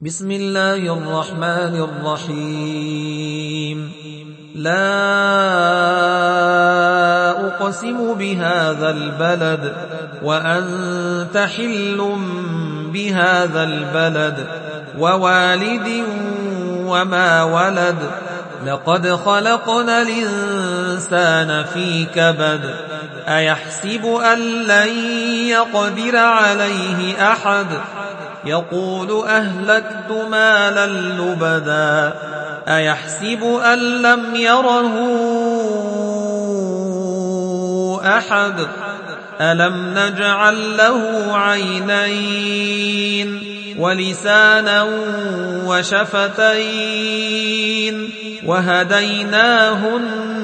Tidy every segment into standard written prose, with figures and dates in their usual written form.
بسم الله الرحمن الرحيم. لا أقسم بهذا البلد وأنت حل بهذا البلد ووالد وما ولد. لقد خلقنا الإنسان في كبد. أيحسب أن لن يقدر عليه أحد؟ يقول أهلكت مالا لبدا. أيحسب أن لم يره أحد؟ ألم نجعل له عينين ولسانا وشفتين وهديناه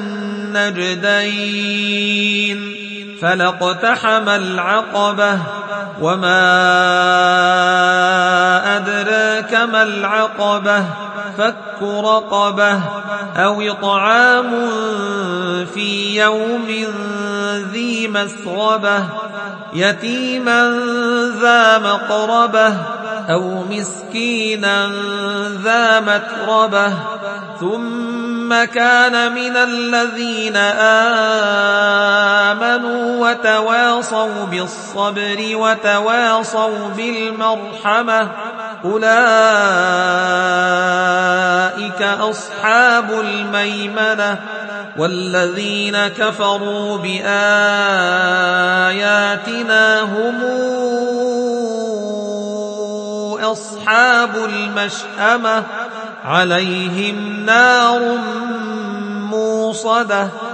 النجدين. فلاقتحم العقبة وما أدراك ما العقبة؟ فك رقبة أو إطعام في يوم ذي مسغبة يتيما ذا مقربة أو مسكينا ذا متربة. ثم كان من الذين آمنوا وتواصوا بالصبر وتواصوا بالمرحمة. أولئك أصحاب الميمنة. والذين كفروا بآياتنا هم أصحاب المشأمة. عليهم نار موصدة.